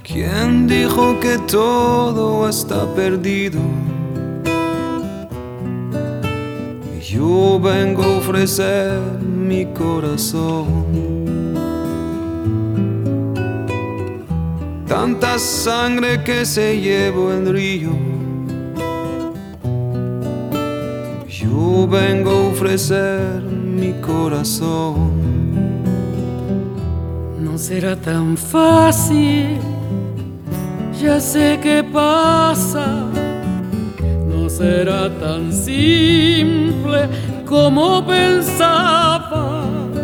¿Quién dijo que todo está perdido? Yo vengo a ofrecer mi corazón. Tanta sangre que se llevó el río. Yo vengo a ofrecer mi corazón. No será tan fácil, ya sé qué pasa. No será tan simple como pensaba,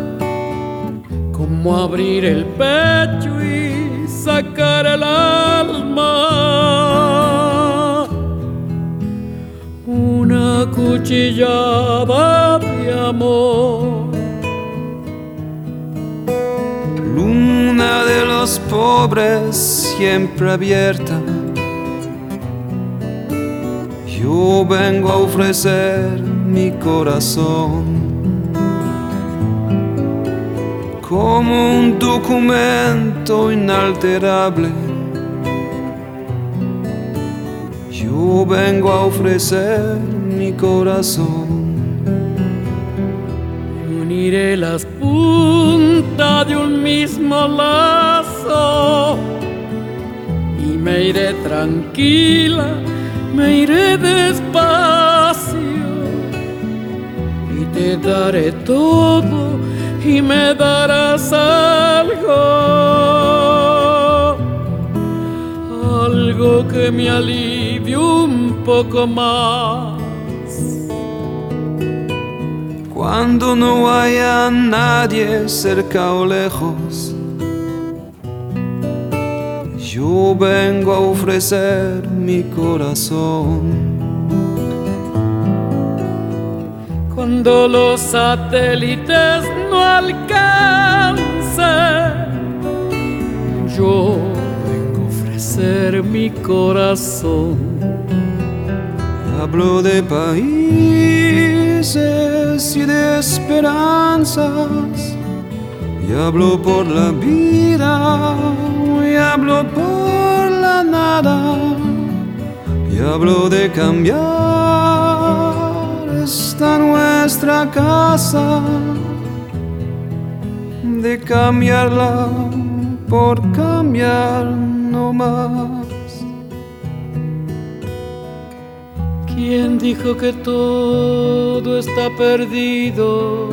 como abrir el pecho y sacar el alma. Una cuchillada de amor. Luna de los pobres siempre abierta. Yo vengo a ofrecer mi corazón como un documento inalterable. Yo vengo a ofrecer mi corazón. Uniré las puntas de un mismo lazo y me iré tranquila, me iré despacio y te daré todo y me darás algo que me alivie un poco más. Cuando no haya nadie cerca o lejos, yo vengo a ofrecer mi corazón. Cuando los satélites no alcancen, yo vengo a ofrecer mi corazón. Hablo de países y de esperanzas, y hablo por la vida, y hablo por la nada, y hablo de cambiar esta nuestra casa, de cambiarla por cambiar no más. ¿Quién dijo que todo está perdido?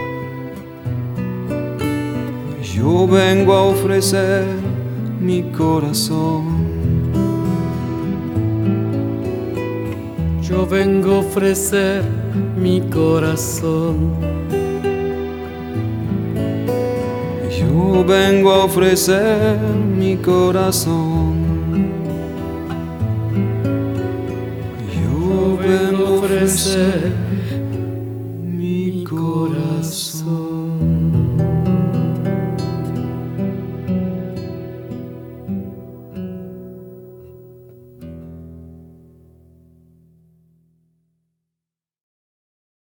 Yo vengo a ofrecer mi corazón. Yo vengo a ofrecer mi corazón. Yo vengo a ofrecer mi corazón. Yo vengo a ofrecer mi corazón.